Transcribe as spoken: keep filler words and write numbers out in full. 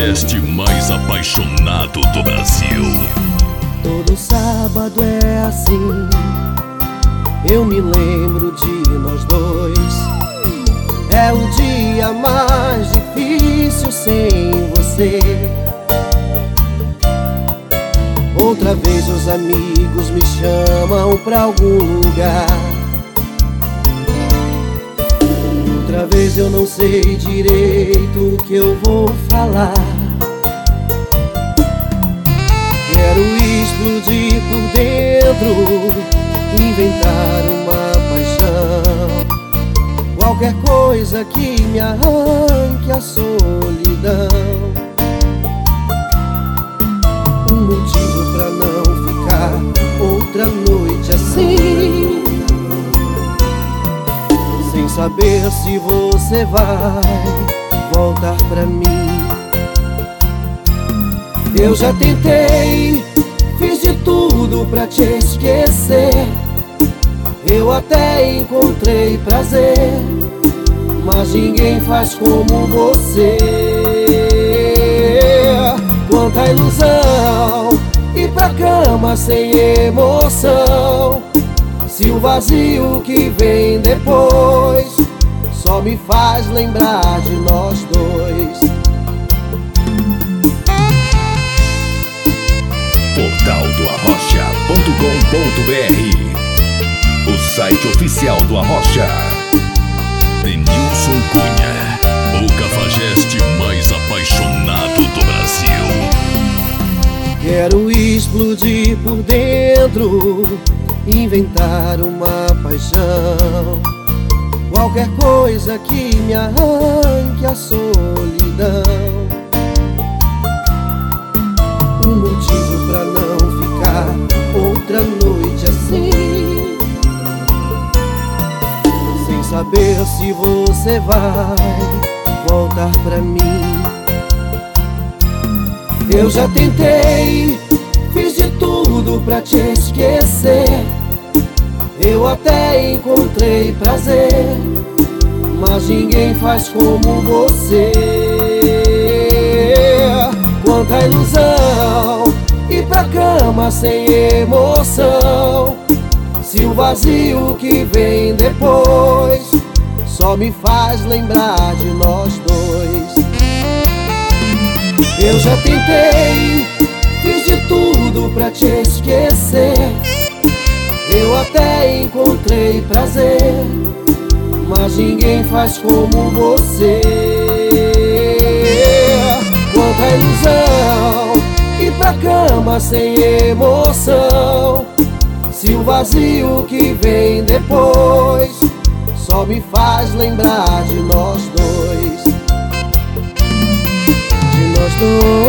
cafajeste mais apaixonado do Brasil. Todo sábado é assim, eu me lembro de nós dois. É o dia mais difícil sem você. Outra vez os amigos me chamam pra algum lugar. Outra vez eu não sei direito o que eu vou falar. Quero explodir por dentro, inventar uma paixão, qualquer coisa que me arranque a solidão. Um motivo pra não ficar outra noite assim, sem saber se você vai voltar pra mim. Eu já tentei, fiz de tudo pra te esquecer. Eu até encontrei prazer, mas ninguém faz como você. Quanta ilusão, ir pra cama sem emoção, se o vazio que vem depois só me faz lembrar de nós dois. Portal do Arrocha ponto com ponto br, o site oficial do Arrocha. Denilson Cunha, o cafajeste mais apaixonado do Brasil. Quero explodir por dentro, inventar uma paixão, qualquer coisa que me arranque a solidão. Um motivo pra não ficar outra noite assim, sem saber se você vai voltar pra mim. Eu já tentei, fiz de tudo pra te esquecer. Eu até encontrei prazer, mas ninguém faz como você. Quanta ilusão, ir pra cama sem emoção, se o vazio que vem depois só me faz lembrar de nós dois. Eu já tentei, fiz de tudo pra te esquecer. Eu até encontrei prazer, mas ninguém faz como você. Quanta ilusão, ir pra cama sem emoção, se o vazio que vem depois só me faz lembrar de nós dois. De nós dois.